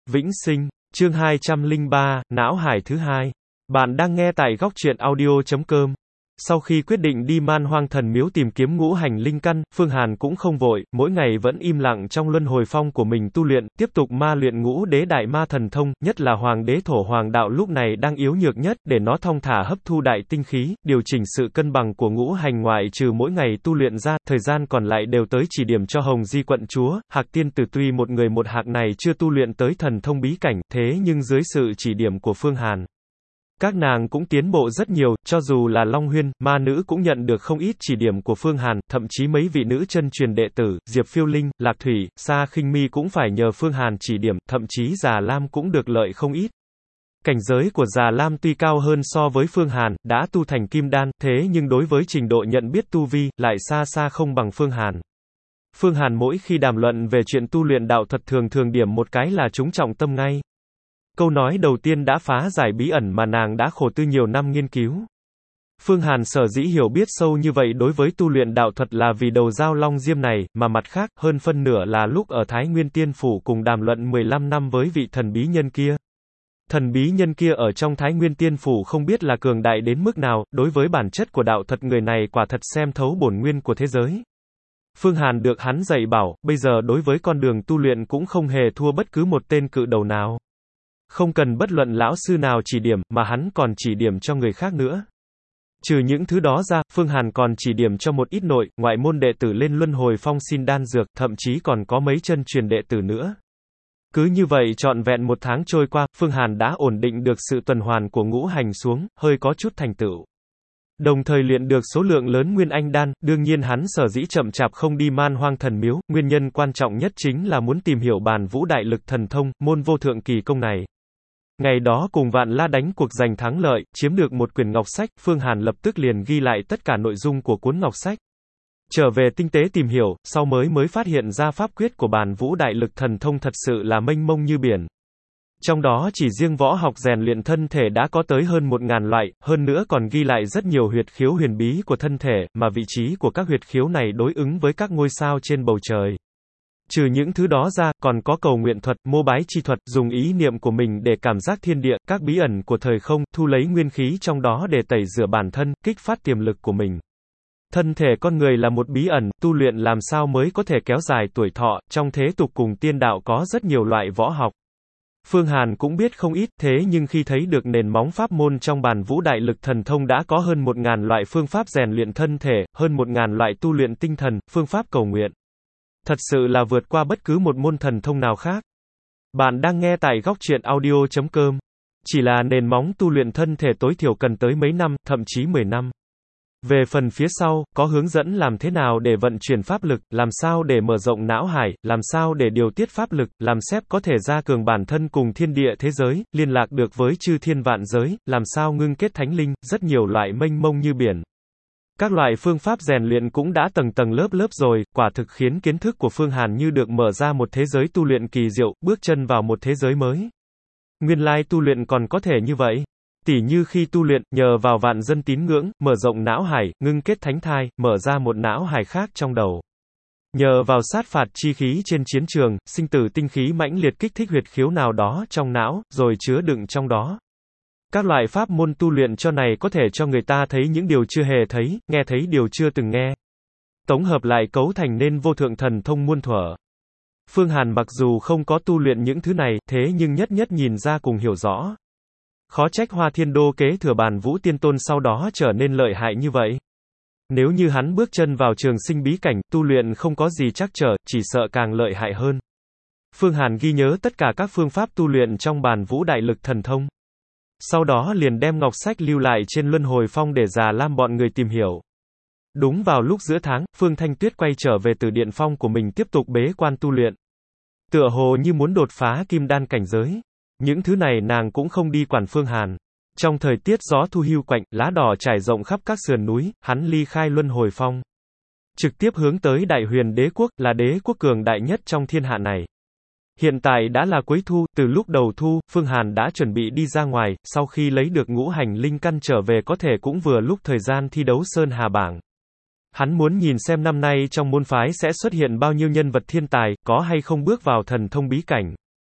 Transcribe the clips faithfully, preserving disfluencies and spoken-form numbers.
Vĩnh sinh, chương hai trăm lẻ ba, não hải thứ hai. Bạn đang nghe tại góc truyện audio chấm com. Sau khi quyết định đi Man Hoang Thần Miếu tìm kiếm ngũ hành linh căn, Phương Hàn cũng không vội, mỗi ngày vẫn im lặng trong luân hồi phong của mình tu luyện, tiếp tục ma luyện ngũ đế đại ma thần thông, nhất là hoàng đế thổ hoàng đạo lúc này đang yếu nhược nhất, để nó thong thả hấp thu đại tinh khí, điều chỉnh sự cân bằng của ngũ hành ngoại trừ mỗi ngày tu luyện ra, thời gian còn lại đều tới chỉ điểm cho Hồng Di quận chúa, Hạc tiên tử tuy một người một hạc này chưa tu luyện tới thần thông bí cảnh, thế nhưng dưới sự chỉ điểm của Phương Hàn, các nàng cũng tiến bộ rất nhiều, cho dù là Long Huyên, ma nữ cũng nhận được không ít chỉ điểm của Phương Hàn, thậm chí mấy vị nữ chân truyền đệ tử, Diệp Phiêu Linh, Lạc Thủy, Sa Khinh Mi cũng phải nhờ Phương Hàn chỉ điểm, thậm chí Già Lam cũng được lợi không ít. Cảnh giới của Già Lam tuy cao hơn so với Phương Hàn, đã tu thành kim đan, thế nhưng đối với trình độ nhận biết tu vi, lại xa xa không bằng Phương Hàn. Phương Hàn mỗi khi đàm luận về chuyện tu luyện đạo thuật thường thường điểm một cái là trúng trọng tâm ngay. Câu nói đầu tiên đã phá giải bí ẩn mà nàng đã khổ tư nhiều năm nghiên cứu. Phương Hàn sở dĩ hiểu biết sâu như vậy đối với tu luyện đạo thuật là vì đầu dao long diêm này, mà mặt khác, hơn phân nửa là lúc ở Thái Nguyên Tiên Phủ cùng đàm luận mười lăm năm với vị thần bí nhân kia. Thần bí nhân kia ở trong Thái Nguyên Tiên Phủ không biết là cường đại đến mức nào, đối với bản chất của đạo thuật người này quả thật xem thấu bổn nguyên của thế giới. Phương Hàn được hắn dạy bảo, bây giờ đối với con đường tu luyện cũng không hề thua bất cứ một tên cự đầu nào. Không cần bất luận lão sư nào chỉ điểm, mà hắn còn chỉ điểm cho người khác nữa. Trừ những thứ đó ra, Phương Hàn còn chỉ điểm cho một ít nội, ngoại môn đệ tử lên luân hồi phong xin đan dược, thậm chí còn có mấy chân truyền đệ tử nữa. Cứ như vậy trọn vẹn một tháng trôi qua, Phương Hàn đã ổn định được sự tuần hoàn của ngũ hành xuống, hơi có chút thành tựu. Đồng thời luyện được số lượng lớn nguyên anh đan, đương nhiên hắn sở dĩ chậm chạp không đi Man Hoang Thần Miếu, nguyên nhân quan trọng nhất chính là muốn tìm hiểu Bàn Vũ Đại Lực Thần Thông, môn vô thượng kỳ công này. Ngày đó cùng Vạn La đánh cuộc giành thắng lợi, chiếm được một quyển ngọc sách, Phương Hàn lập tức liền ghi lại tất cả nội dung của cuốn ngọc sách. Trở về tinh tế tìm hiểu, sau mới mới phát hiện ra pháp quyết của Bàn Vũ Đại Lực Thần Thông thật sự là mênh mông như biển. Trong đó chỉ riêng võ học rèn luyện thân thể đã có tới hơn một ngàn loại, hơn nữa còn ghi lại rất nhiều huyệt khiếu huyền bí của thân thể, mà vị trí của các huyệt khiếu này đối ứng với các ngôi sao trên bầu trời. Trừ những thứ đó ra, còn có cầu nguyện thuật, mô bái chi thuật, dùng ý niệm của mình để cảm giác thiên địa, các bí ẩn của thời không, thu lấy nguyên khí trong đó để tẩy rửa bản thân, kích phát tiềm lực của mình. Thân thể con người là một bí ẩn, tu luyện làm sao mới có thể kéo dài tuổi thọ, trong thế tục cùng tiên đạo có rất nhiều loại võ học. Phương Hàn cũng biết không ít, thế nhưng khi thấy được nền móng pháp môn trong Bàn Vũ Đại Lực Thần Thông đã có hơn một ngàn loại phương pháp rèn luyện thân thể, hơn một ngàn loại tu luyện tinh thần, phương pháp cầu nguyện. Thật sự là vượt qua bất cứ một môn thần thông nào khác. Bạn đang nghe tại góc truyện audio chấm com. Chỉ là nền móng tu luyện thân thể tối thiểu cần tới mấy năm, thậm chí mười năm. Về phần phía sau, có hướng dẫn làm thế nào để vận chuyển pháp lực, làm sao để mở rộng não hải, làm sao để điều tiết pháp lực, làm xếp có thể gia cường bản thân cùng thiên địa thế giới, liên lạc được với chư thiên vạn giới, làm sao ngưng kết thánh linh, rất nhiều loại mênh mông như biển. Các loại phương pháp rèn luyện cũng đã tầng tầng lớp lớp rồi, quả thực khiến kiến thức của Phương Hàn như được mở ra một thế giới tu luyện kỳ diệu, bước chân vào một thế giới mới. Nguyên lai tu luyện còn có thể như vậy. Tỉ như khi tu luyện, nhờ vào vạn dân tín ngưỡng, mở rộng não hải, ngưng kết thánh thai, mở ra một não hải khác trong đầu. Nhờ vào sát phạt chi khí trên chiến trường, sinh tử tinh khí mãnh liệt kích thích huyệt khiếu nào đó trong não, rồi chứa đựng trong đó. Các loại pháp môn tu luyện cho này có thể cho người ta thấy những điều chưa hề thấy, nghe thấy điều chưa từng nghe. Tổng hợp lại cấu thành nên vô thượng thần thông muôn thuở. Phương Hàn mặc dù không có tu luyện những thứ này, thế nhưng nhất nhất nhìn ra cùng hiểu rõ. Khó trách Hoa Thiên Đô kế thừa Bàn Vũ Tiên Tôn sau đó trở nên lợi hại như vậy. Nếu như hắn bước chân vào trường sinh bí cảnh, tu luyện không có gì trắc trở, chỉ sợ càng lợi hại hơn. Phương Hàn ghi nhớ tất cả các phương pháp tu luyện trong Bàn Vũ Đại Lực Thần Thông. Sau đó liền đem ngọc sách lưu lại trên luân hồi phong để Già Lam bọn người tìm hiểu. Đúng vào lúc giữa tháng, Phương Thanh Tuyết quay trở về từ điện phong của mình tiếp tục bế quan tu luyện. Tựa hồ như muốn đột phá kim đan cảnh giới. Những thứ này nàng cũng không đi quản Phương Hàn. Trong thời tiết gió thu hưu quạnh, lá đỏ trải rộng khắp các sườn núi, hắn ly khai luân hồi phong. Trực tiếp hướng tới Đại Huyền Đế Quốc, là đế quốc cường đại nhất trong thiên hạ này. Hiện tại đã là cuối thu, từ lúc đầu thu, Phương Hàn đã chuẩn bị đi ra ngoài, sau khi lấy được ngũ hành linh căn trở về có thể cũng vừa lúc thời gian thi đấu Sơn Hà bảng. Hắn muốn nhìn xem năm nay trong môn phái sẽ xuất hiện bao nhiêu nhân vật thiên tài, có hay không bước vào thần thông bí cảnh.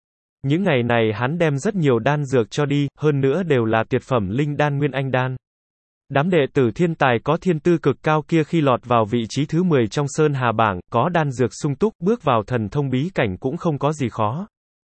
Những ngày này hắn đem rất nhiều đan dược cho đi, hơn nữa đều là tuyệt phẩm linh đan nguyên anh đan. Đám đệ tử thiên tài có thiên tư cực cao kia khi lọt vào vị trí thứ mười trong Sơn Hà bảng, có đan dược sung túc, bước vào thần thông bí cảnh cũng không có gì khó.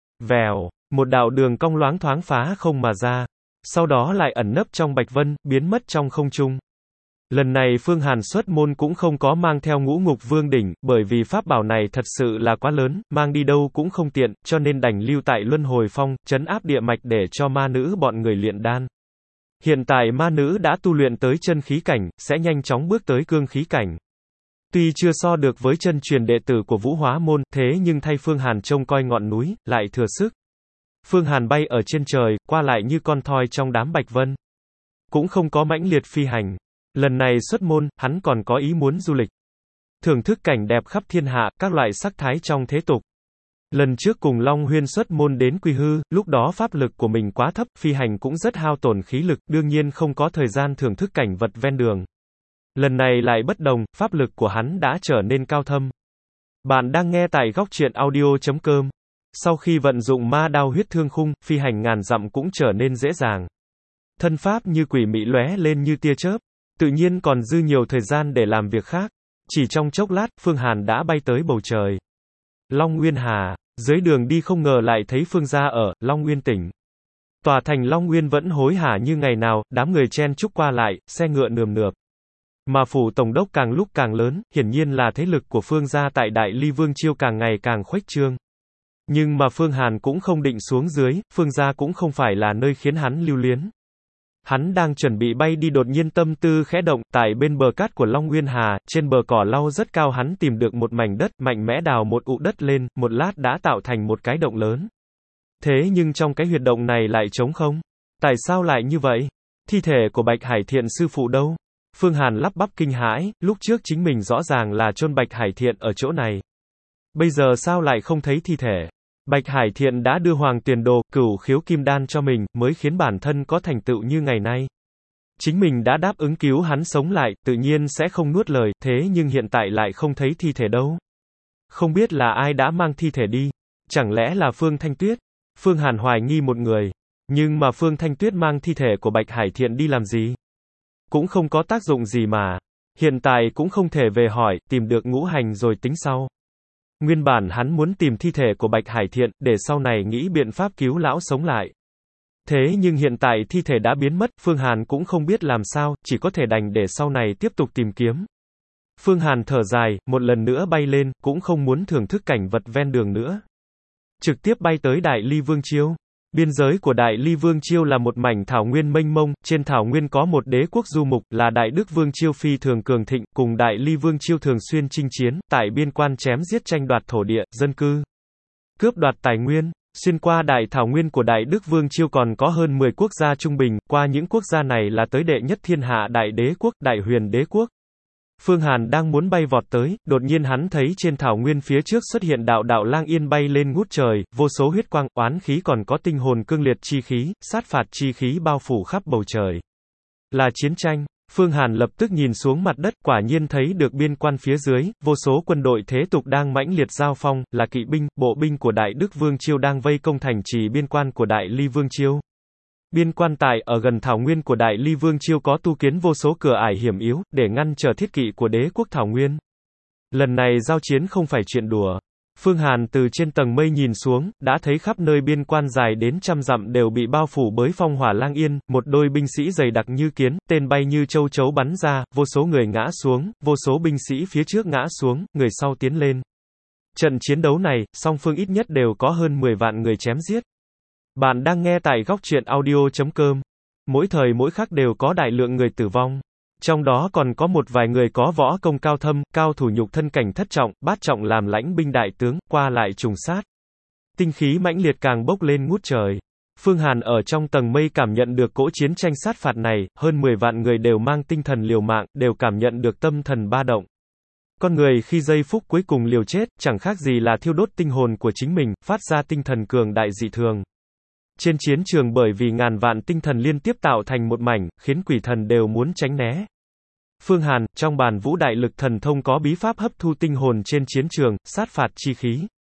Vèo, một đạo đường cong loáng thoáng phá không mà ra, sau đó lại ẩn nấp trong bạch vân, biến mất trong không trung. Lần này Phương Hàn xuất môn cũng không có mang theo Ngũ Ngục Vương đỉnh, bởi vì pháp bảo này thật sự là quá lớn, mang đi đâu cũng không tiện, cho nên đành lưu tại Luân Hồi Phong, trấn áp địa mạch để cho ma nữ bọn người luyện đan. Hiện tại ma nữ đã tu luyện tới chân khí cảnh, sẽ nhanh chóng bước tới cương khí cảnh. Tuy chưa so được với chân truyền đệ tử của Vũ Hóa môn, thế nhưng thay Phương Hàn trông coi ngọn núi, lại thừa sức. Phương Hàn bay ở trên trời, qua lại như con thoi trong đám bạch vân. Cũng không có mãnh liệt phi hành. Lần này xuất môn, hắn còn có ý muốn du lịch. Thưởng thức cảnh đẹp khắp thiên hạ, các loại sắc thái trong thế tục. Lần trước cùng Long Huyên xuất môn đến Quy Hư, lúc đó pháp lực của mình quá thấp, phi hành cũng rất hao tổn khí lực, đương nhiên không có thời gian thưởng thức cảnh vật ven đường. Lần này lại bất đồng, pháp lực của hắn đã trở nên cao thâm. Bạn đang nghe tại góc truyện audio chấm com. Sau khi vận dụng ma đao huyết thương khung, phi hành ngàn dặm cũng trở nên dễ dàng. Thân pháp như quỷ mị lóe lên như tia chớp, tự nhiên còn dư nhiều thời gian để làm việc khác. Chỉ trong chốc lát, Phương Hàn đã bay tới bầu trời. Long Nguyên Hà, dưới đường đi không ngờ lại thấy Phương gia ở Long Nguyên tỉnh. Tòa thành Long Nguyên vẫn hối hả như ngày nào, đám người chen chúc qua lại, xe ngựa nườm nượp. Mà phủ tổng đốc càng lúc càng lớn, hiển nhiên là thế lực của Phương gia tại Đại Ly Vương Chiêu càng ngày càng khuếch trương. Nhưng mà Phương Hàn cũng không định xuống dưới, Phương gia cũng không phải là nơi khiến hắn lưu luyến. Hắn đang chuẩn bị bay đi đột nhiên tâm tư khẽ động, tại bên bờ cát của Long Nguyên Hà, trên bờ cỏ lau rất cao hắn tìm được một mảnh đất, mạnh mẽ đào một ụ đất lên, một lát đã tạo thành một cái động lớn. Thế nhưng trong cái huyệt động này lại trống không? Tại sao lại như vậy? Thi thể của Bạch Hải Thiện sư phụ đâu? Phương Hàn lắp bắp kinh hãi, lúc trước chính mình rõ ràng là chôn Bạch Hải Thiện ở chỗ này. Bây giờ sao lại không thấy thi thể? Bạch Hải Thiện đã đưa Hoàng Tiền Đồ, Cửu Khiếu Kim Đan cho mình, mới khiến bản thân có thành tựu như ngày nay. Chính mình đã đáp ứng cứu hắn sống lại, tự nhiên sẽ không nuốt lời, thế nhưng hiện tại lại không thấy thi thể đâu. Không biết là ai đã mang thi thể đi. Chẳng lẽ là Phương Thanh Tuyết? Phương Hàn hoài nghi một người. Nhưng mà Phương Thanh Tuyết mang thi thể của Bạch Hải Thiện đi làm gì? Cũng không có tác dụng gì mà. Hiện tại cũng không thể về hỏi, tìm được Ngũ Hành rồi tính sau. Nguyên bản hắn muốn tìm thi thể của Bạch Hải Thiện, để sau này nghĩ biện pháp cứu lão sống lại. Thế nhưng hiện tại thi thể đã biến mất, Phương Hàn cũng không biết làm sao, chỉ có thể đành để sau này tiếp tục tìm kiếm. Phương Hàn thở dài, một lần nữa bay lên, cũng không muốn thưởng thức cảnh vật ven đường nữa. Trực tiếp bay tới Đại Ly Vương Chiêu. Biên giới của Đại Ly Vương Chiêu là một mảnh thảo nguyên mênh mông, trên thảo nguyên có một đế quốc du mục, là Đại Đức Vương Chiêu phi thường cường thịnh, cùng Đại Ly Vương Chiêu thường xuyên chinh chiến, tại biên quan chém giết tranh đoạt thổ địa, dân cư, cướp đoạt tài nguyên. Xuyên qua đại thảo nguyên của Đại Đức Vương Chiêu còn có hơn mười quốc gia trung bình, qua những quốc gia này là tới đệ nhất thiên hạ Đại Đế Quốc, Đại Huyền Đế Quốc. Phương Hàn đang muốn bay vọt tới, đột nhiên hắn thấy trên thảo nguyên phía trước xuất hiện đạo đạo lang yên bay lên ngút trời, vô số huyết quang, oán khí còn có tinh hồn cương liệt chi khí, sát phạt chi khí bao phủ khắp bầu trời. Là chiến tranh. Phương Hàn lập tức nhìn xuống mặt đất, quả nhiên thấy được biên quan phía dưới, vô số quân đội thế tục đang mãnh liệt giao phong, là kỵ binh, bộ binh của Đại Đức Vương Chiêu đang vây công thành trì biên quan của Đại Ly Vương Chiêu. Biên quan tại ở gần thảo nguyên của Đại Ly Vương Chiêu có tu kiến vô số cửa ải hiểm yếu, để ngăn trở thiết kỵ của đế quốc thảo nguyên. Lần này giao chiến không phải chuyện đùa. Phương Hàn từ trên tầng mây nhìn xuống, đã thấy khắp nơi biên quan dài đến trăm dặm đều bị bao phủ bởi phong hỏa lang yên, một đôi binh sĩ dày đặc như kiến, tên bay như châu chấu bắn ra, vô số người ngã xuống, vô số binh sĩ phía trước ngã xuống, người sau tiến lên. Trận chiến đấu này, song phương ít nhất đều có hơn mười vạn người chém giết. Bạn đang nghe tại góc truyện audio chấm com. Mỗi thời mỗi khắc đều có đại lượng người tử vong. Trong đó còn có một vài người có võ công cao thâm, cao thủ nhục thân cảnh thất trọng, bát trọng làm lãnh binh đại tướng, qua lại trùng sát. Tinh khí mãnh liệt càng bốc lên ngút trời. Phương Hàn ở trong tầng mây cảm nhận được cỗ chiến tranh sát phạt này, hơn mười vạn người đều mang tinh thần liều mạng, đều cảm nhận được tâm thần ba động. Con người khi giây phút cuối cùng liều chết, chẳng khác gì là thiêu đốt tinh hồn của chính mình, phát ra tinh thần cường đại dị thường. Trên chiến trường bởi vì ngàn vạn tinh thần liên tiếp tạo thành một mảnh, khiến quỷ thần đều muốn tránh né. Phương Hàn, trong bàn vũ đại lực thần thông có bí pháp hấp thu tinh hồn trên chiến trường, sát phạt chi khí.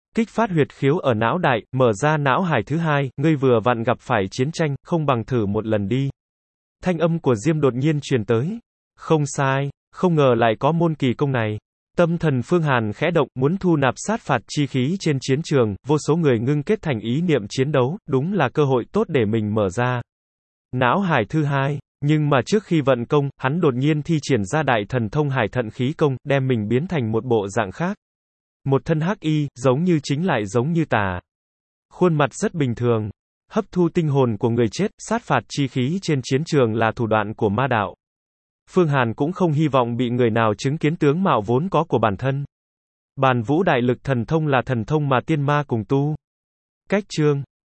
Kích phát huyệt khiếu ở não đại, mở ra não hải thứ hai, ngươi vừa vặn gặp phải chiến tranh, không bằng thử một lần đi. Thanh âm của Diêm đột nhiên truyền tới. Không sai, không ngờ lại có môn kỳ công này. Tâm thần Phương Hàn khẽ động, muốn thu nạp sát phạt chi khí trên chiến trường, vô số người ngưng kết thành ý niệm chiến đấu, đúng là cơ hội tốt để mình mở ra não hải thứ hai. Nhưng mà trước khi vận công, hắn đột nhiên thi triển ra đại thần thông hải thận khí công, đem mình biến thành một bộ dạng khác. Một thân hắc y, giống như chính lại giống như tà. Khuôn mặt rất bình thường. Hấp thu tinh hồn của người chết, sát phạt chi khí trên chiến trường là thủ đoạn của ma đạo. Phương Hàn cũng không hy vọng bị người nào chứng kiến tướng mạo vốn có của bản thân. Bàn vũ đại lực thần thông là thần thông mà tiên ma cùng tu. Cách chương